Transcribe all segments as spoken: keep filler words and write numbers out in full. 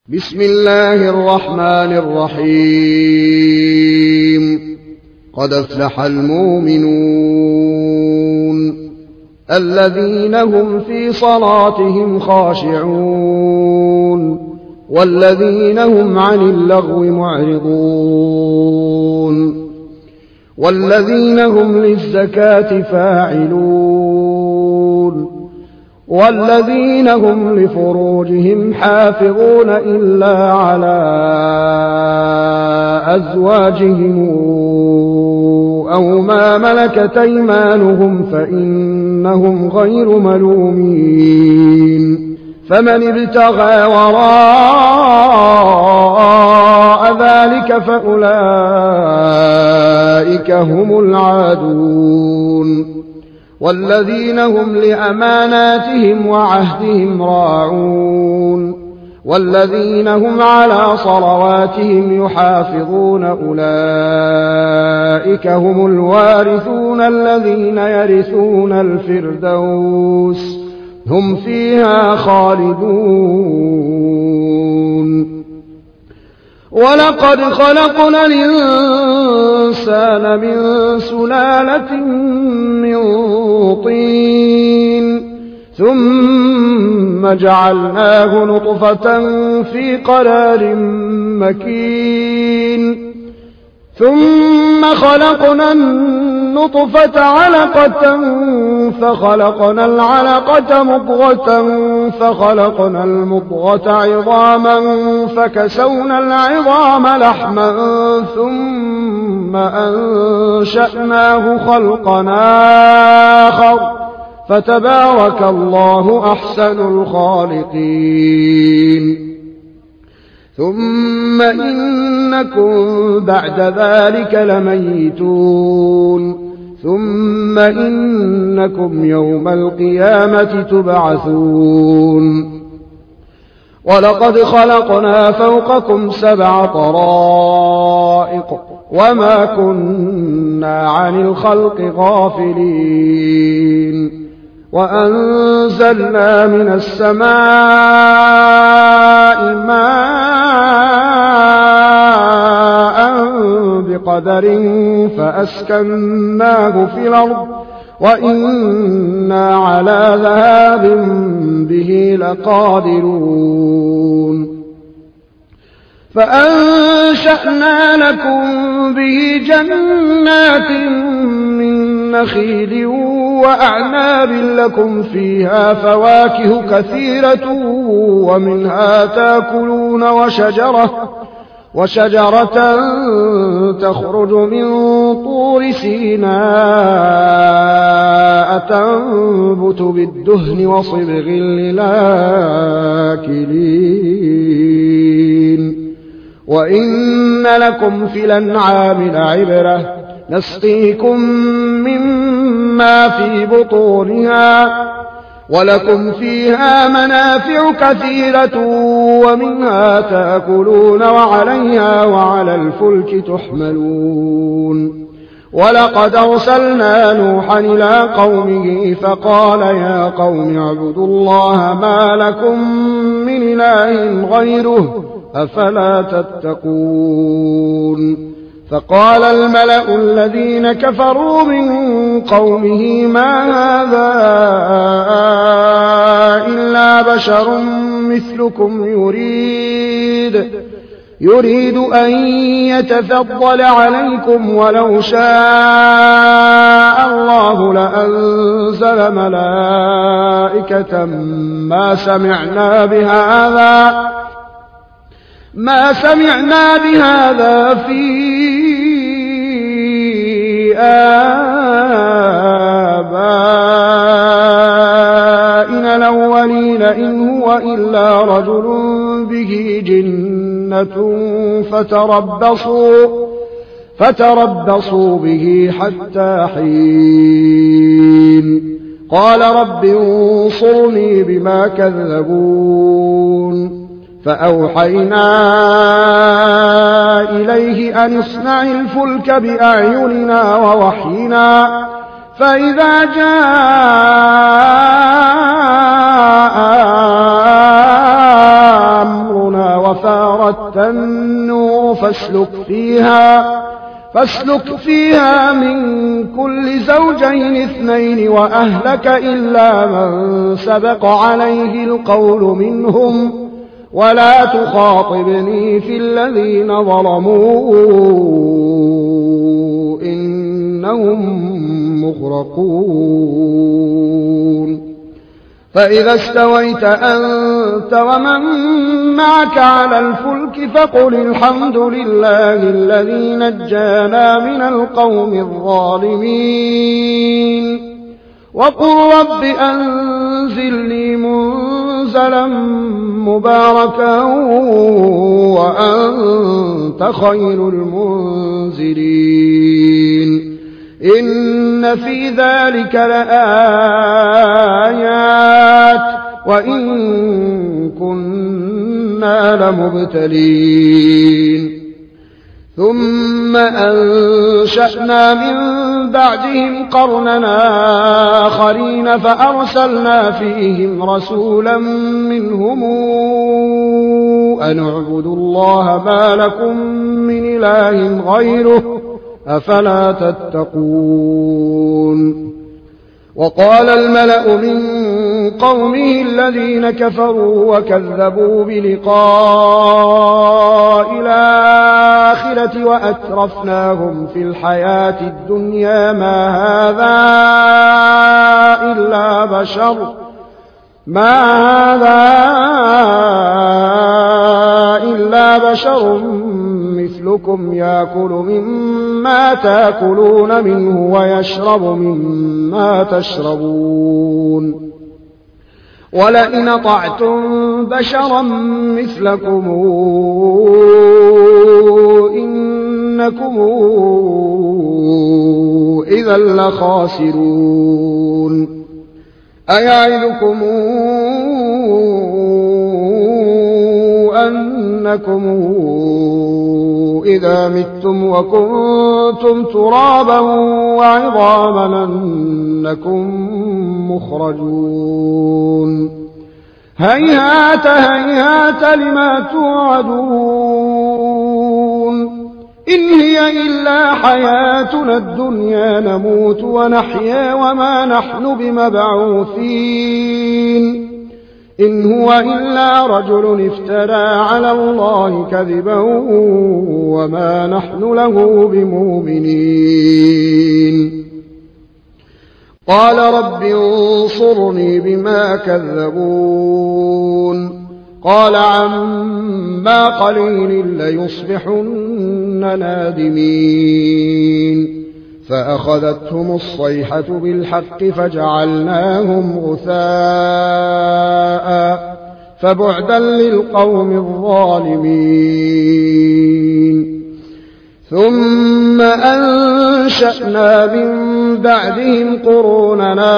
بسم الله الرحمن الرحيم قد أفلح المؤمنون الذين هم في صلاتهم خاشعون والذين هم عن اللغو معرضون والذين هم للزكاة فاعلون والذين هم لفروجهم حافظون إلا على أزواجهم أو ما ملكت أيمانهم فإنهم غير ملومين فمن ابتغى وراء ذلك فأولئك هم العادون والذين هم لأماناتهم وعهدهم راعون والذين هم على صلواتهم يحافظون أولئك هم الوارثون الذين يرثون الفردوس هم فيها خالدون ولقد خلقنا الإنسان من سلالة من طين ثم جعلناه نطفة في قرار مكين ثم خلقنا النطفة علقة فخلقنا العلقة مضغة فخلقنا المضغة عظاما فكسونا العظام لحما ثم أنشأناه خلقا آخر فتبارك الله أحسن الخالقين ثم إنكم بعد ذلك لميتون ثم إنكم يوم القيامة تبعثون ولقد خلقنا فوقكم سبع طرائق وما كنا عن الخلق غافلين وأنزلنا من السماء ماء بقدر فأسكناه في الأرض وإنا على ذهاب به لقادرون فأنشأنا لكم به جنات من نخيل وأعناب لكم فيها فواكه كثيرة ومنها تاكلون وشجرة وشجرة تخرج من طور سيناء تنبت بالدهن وصبغ للآكلين وإن لكم في الأنعام لعبرة نسقيكم مما في بطونها ولكم فيها منافع كثيرة ومنها تأكلون وعليها وعلى الفلك تحملون ولقد أرسلنا نوحا إلى قومه فقال يا قوم اعبدوا الله ما لكم من إله غيره أفلا تتقون فقال الملأ الذين كفروا من قومه ما هذا إلا بشر مثلكم يريد يريد أن يتفضل عليكم ولو شاء الله لأنزل ملائكة ما سمعنا بهذا ما سمعنا بهذا في آبائنا الأولين إن هو إلا رجل به جنة فتربصوا فتربصوا به حتى حين قال رب انصرني بما كذبون فأوحينا إليه أن اصنع الفلك بأعيننا ووحينا فإذا جاء أمرنا وفارت النور فاسلك فيها فاسلك فيها من كل زوجين اثنين وأهلك إلا من سبق عليه القول منهم ولا تخاطبني في الذين ظلموا إنهم مغرقون فإذا استويت أنت ومن معك على الفلك فقل الحمد لله الذي نجانا من القوم الظالمين وقل رب أنزلني منزلا مباركا وأنت خير المنزلين إن في ذلك لآيات وإن كنا لمبتلين ثم أنشأنا من بعدهم قرننا آخرين فأرسلنا فيهم رسولا منهم أن اعبدوا الله ما لكم من إله غيره أفلا تتقون وقال الملأ من قومه الذين كفروا وكذبوا بلقاء الآخرة وأترفناهم في الحياة الدنيا ما هذا إلا بشر ما هذا إلا بشر مثلكم يأكل مما تأكلون منه ويشرب مما تشربون ولئن أطعتم بشرا مثلكم إنكم إذا لخاسرون أيعظكم أنكم إذا متم وكنتم ترابا وعظاما أنكم مخرجون هيهات هيهات لما توعدون إن هي إلا حياتنا الدنيا نموت ونحيا وما نحن بمبعوثين إن هو إلا رجل افترى على الله كذبا وما نحن له بمؤمنين قال رب انصرني بما كذبون قال عما قليل ليصبحن نادمين فأخذتهم الصيحة بالحق فجعلناهم غثاء فبعدا للقوم الظالمين ثم أنشأنا من بعدهم قروننا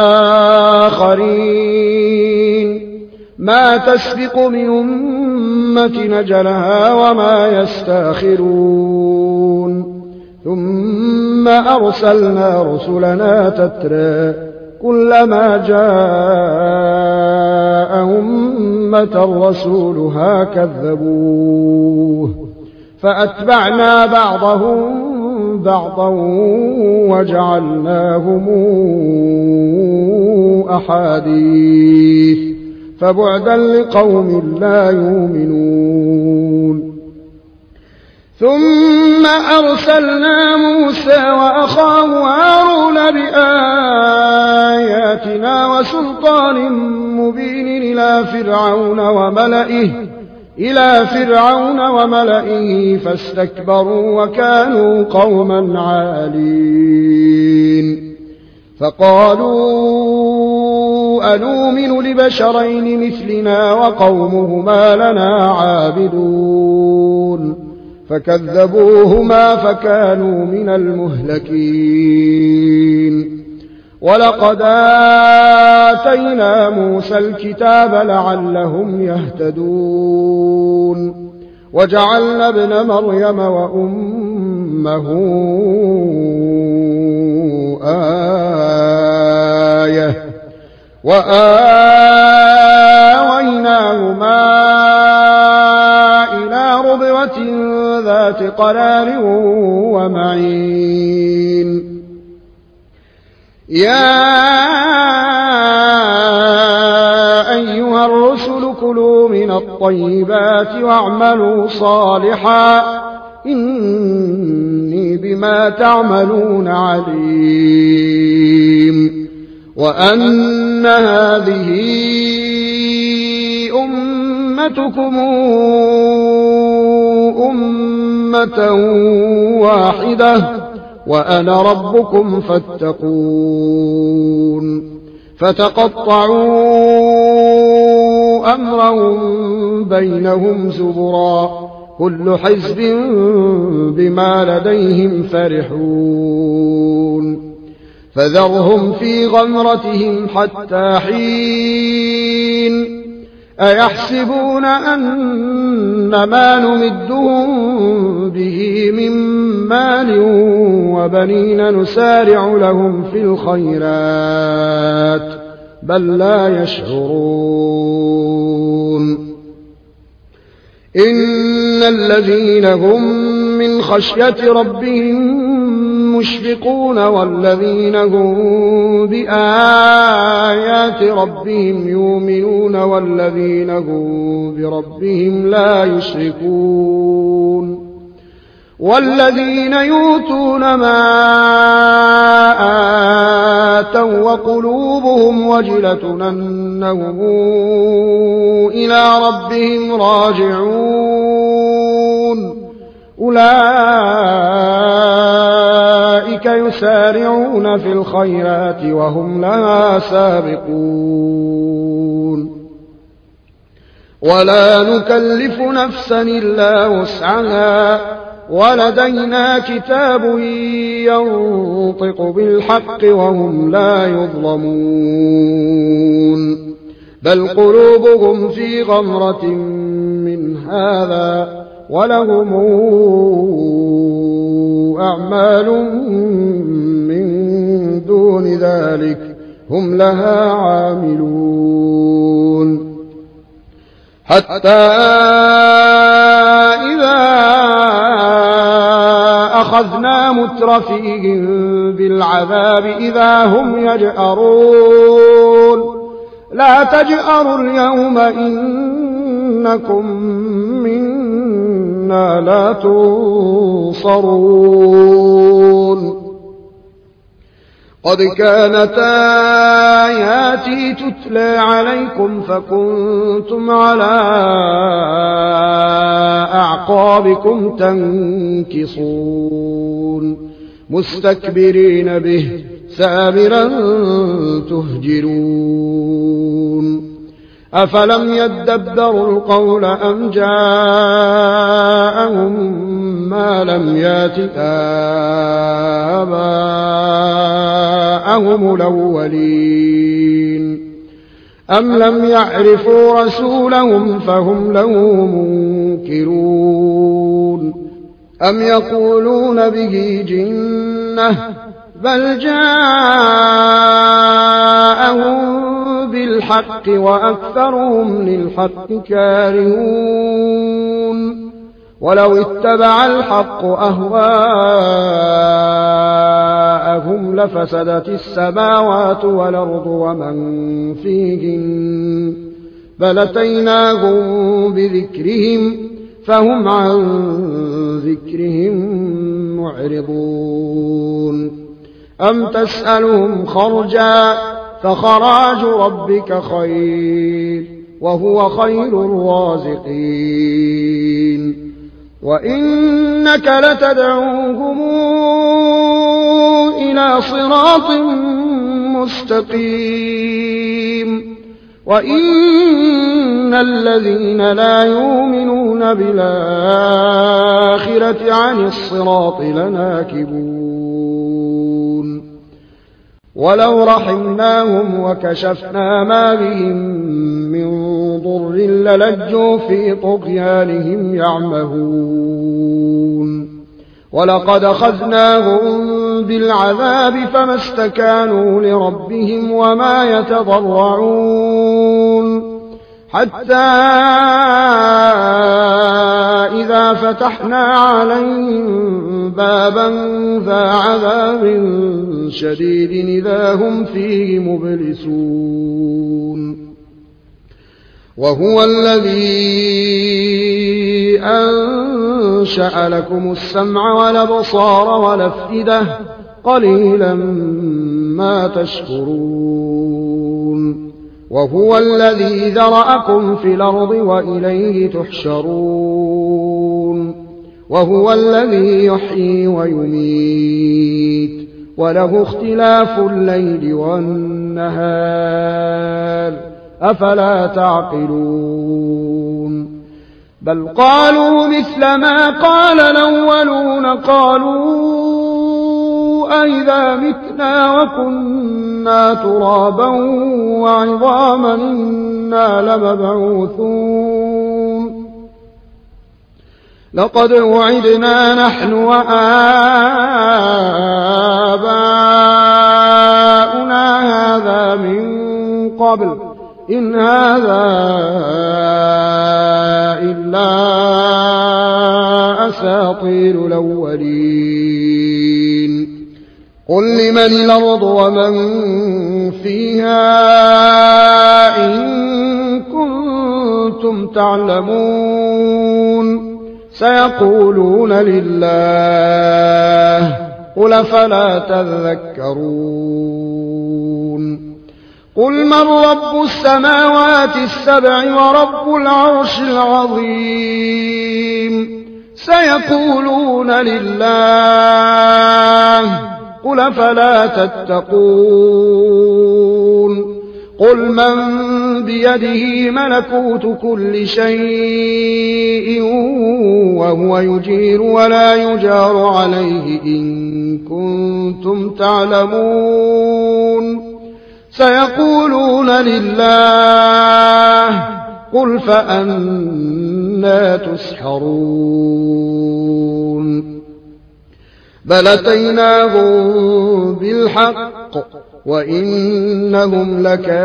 آخرين ما تسبق من أمة نجلها وما يستاخرون ثم أرسلنا رسلنا تترى كلما جاء أمة رسولها كذبوه فأتبعنا بعضهم بعضا وجعلناهم أحاديث فبعدا لقوم لا يؤمنون ثم أرسلنا موسى وأخاه هارون بآياتنا وسلطان مبين إلى فرعون وملئه إلى فرعون وملئه فاستكبروا وكانوا قوما عالين فقالوا أنؤمن لبشرين مثلنا وقومهما لنا عابدون فكذبوهما فكانوا من المهلكين ولقد آتينا موسى الكتاب لعلهم يهتدون وجعلنا ابن مريم وأمه آية وآويناهما شجرة ذات قرار ومعين يا أيها الرسل كلوا من الطيبات واعملوا صالحا إني بما تعملون عليم وأن هذه أمتكم أمة واحدة وأنا ربكم فاتقون فتقطعوا أمرهم بينهم زبرا كل حزب بما لديهم فرحون فذرهم في غمرتهم حتى حين أيحسبون أن ما نمدهم به من مال وبنين نسارع لهم في الخيرات بل لا يشعرون إن الذين هم من خشية ربهم مشفقون والذين هم بآيات ربهم يؤمنون والذين هم بربهم لا يشركون والذين يؤتون ما آتوا وقلوبهم وجلة أنهم إلى ربهم راجعون أولئك يسارعون في الخيرات وهم لها سابقون ولا نكلف نفسا إلا وسعها ولدينا كتاب ينطق بالحق وهم لا يظلمون بل قلوبهم في غمرة من هذا ولهم أعمال من دون ذلك هم لها عاملون حتى إذا أخذنا مترفيهم بالعذاب إذا هم يجأرون لا تجأروا اليوم إنكم منا لا تنصرون قد كانت آياتي تتلى عليكم فكنتم على أعقابكم تنكصون مستكبرين به سامرا تهجرون أفلم يدبروا القول أم جاءهم ما لم يات آباءهم الأولين أم لم يعرفوا رسولهم فهم له منكرون أم يقولون به جنة بل جاءهم بالحق وأكثرهم للحق كارهون ولو اتبع الحق أهواءهم لفسدت السماوات والأرض ومن فيهن بل أتيناهم بذكرهم فهم عن ذكرهم معرضون أم تسألهم خرجا فخراج ربك خير وهو خير الرازقين وإنك لتدعوهم إلى صراط مستقيم وإن الذين لا يؤمنون بالآخرة عن الصراط لناكبون ولو رحمناهم وكشفنا ما بهم من ضر للجوا في طغيانهم يعمهون ولقد أخذناهم بالعذاب فما استكانوا لربهم وما يتضرعون حتى إذا فتحنا عليهم بابا ذا عذاب شديد إذا هم فيه مبلسون وهو الذي أنشأ لكم السمع والأبصار والأفئدة قليلا ما تشكرون وهو الذي ذرأكم في الأرض وإليه تحشرون وهو الذي يحيي ويميت وله اختلاف الليل والنهار أفلا تعقلون بل قالوا مثل ما قال الأولون قالوا أئذا متنا وكنا ترابا وعظاما إنا لمبعوثون لقد وعدنا نحن وآباؤنا هذا من قبل إن هذا إلا أساطير الأولين قل لمن الأرض ومن فيها إن كنتم تعلمون سيقولون لله قل فلا تذكرون قل من رب السماوات السبع ورب العرش العظيم سيقولون لله قل فلا تتقون قل من بيده ملكوت كل شيء وهو يجير ولا يجار عليه إن كنتم تعلمون سيقولون لله قل فأنى تسحرون بل أتيناهم بالحق وإنهم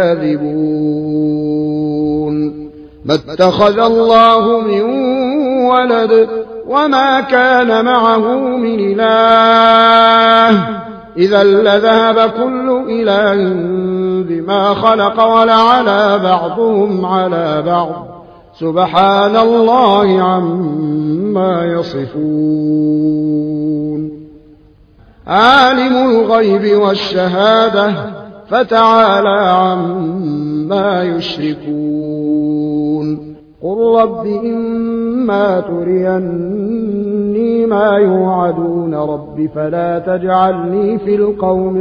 لكاذبون ما اتخذ الله من ولد وما كان معه من إله إذا لذهب كل إله بما خلق ولعلى بعضهم على بعض سبحان الله عما يصفون عالم الغيب والشهادة فتعالى عما يشركون قل رب إما تريني ما يوعدون رب فلا تجعلني في القوم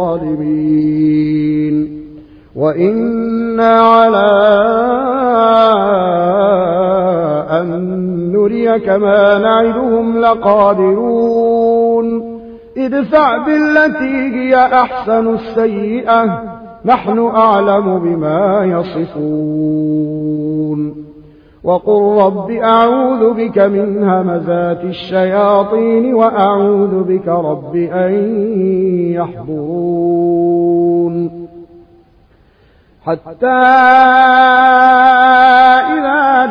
الظالمين وإنا على أن نريك ما نعدهم لقادرون ادفع بالتي هي أحسن السيئة نحن أعلم بما يصفون وقل رب أعوذ بك من همزات الشياطين وأعوذ بك رب أن يحضرون حتى إذا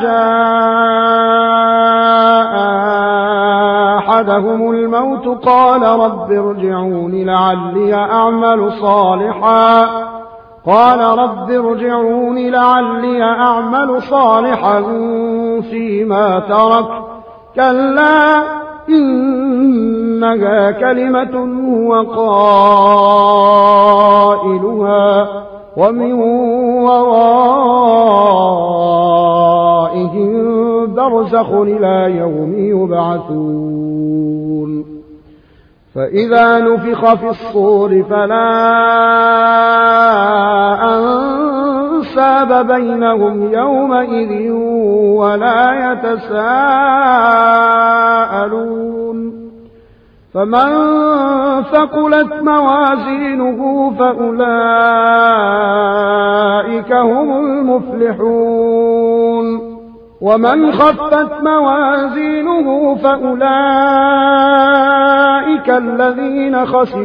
جاء أحدهم الموت قال رب ارجعون لعلي أعمل صالحا قال رب ارجعون لعلي أعمل صالحا فيما ترك كلا إنها كلمة هو قائلها ومن ورائهم برزخ إلى يوم يبعثون فإذا نفخ في الصور فلا أنساب بينهم يومئذ ولا يتساءلون فمن ثقلت موازينه فأولئك هم المفلحون ومن خفت موازينه فأولئك الذين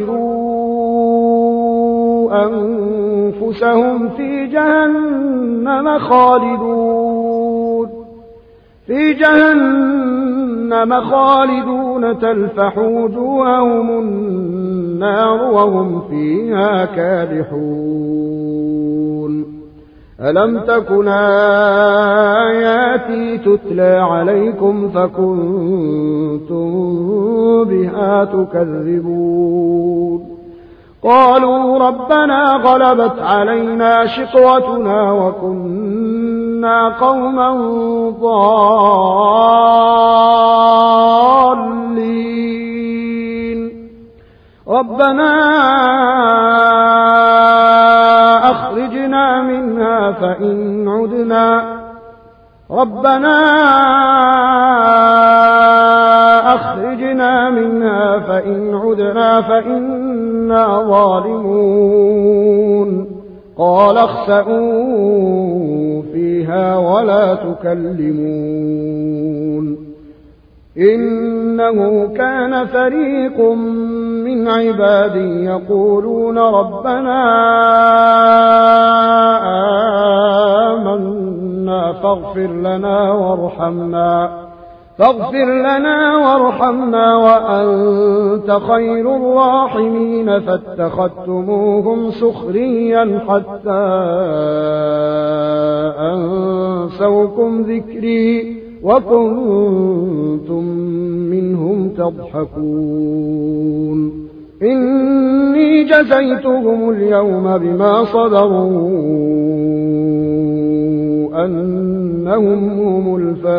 خسروا أنفسهم في جهنم خالدون في جهنم جهنم خالدون تلفح وجوههم النار وهم فيها كادحون ألم تكن آياتي تتلى عليكم فكنتم بها تكذبون قالوا ربنا غلبت علينا شقوتنا وكنا قوما ضالين ربنا أخرجنا منها فإن عدنا ربنا أخرجنا منها فإن عدنا فإنا ظالمون قال اخسئوا فيها ولا تكلمون إنه كان فريق من عبادي يقولون ربنا آمنا فاغفر لنا وارحمنا فاغفر لنا وارحمنا وأنت خير الراحمين فاتخذتموهم سخريا حتى أنسوكم ذكري وكنتم منهم تضحكون إني جزيتهم اليوم بما صبروا أنهم هم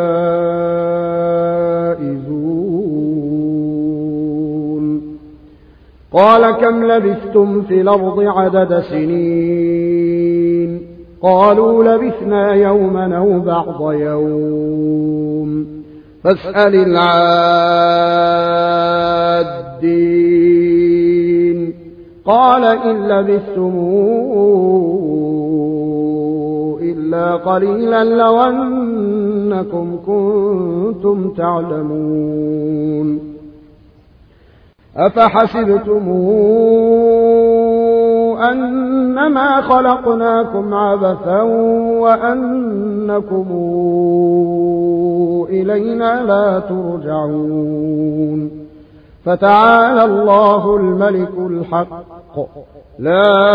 الفائزون قال كم لبثتم في الأرض عدد سنين قالوا لبثنا يوما أو بعض يوم فاسأل العادين قال إن لبثتم إلا قليلا لو أنكم كنتم تعلمون أفحسبتم أنما خلقناكم عبثا وأنكم إلينا لا ترجعون فتعالى الله الملك الحق لا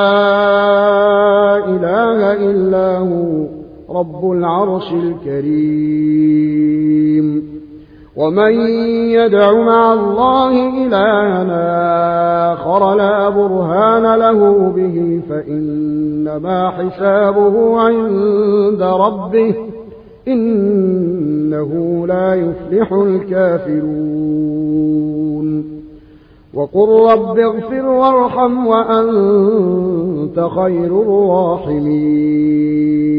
إله إلا هو رب العرش الكريم ومن يدع مع الله إلها آخر لا برهان له به فإنما حسابه عند ربه إنه لا يفلح الكافرون وقل رب اغفر وارحم وأنت خير الراحمين